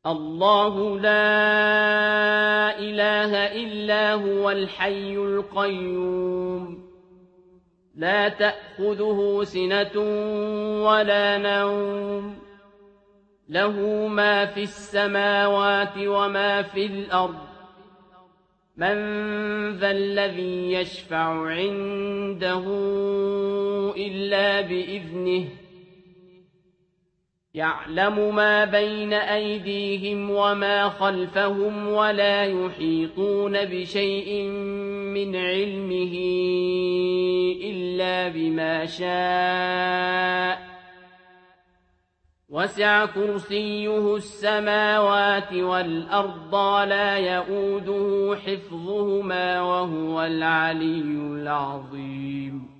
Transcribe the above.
الله لا إله إلا هو الحي القيوم لا تأخذه سنة ولا نوم له ما في السماوات وما في الأرض من ذا الذي يشفع عنده إلا بإذنه يعلم ما بين أيديهم وما خلفهم ولا يحيطون بشيء من علمه إلا بما شاء وسع كرسيه السماوات والأرض ولا يئوده حفظهما وهو العلي العظيم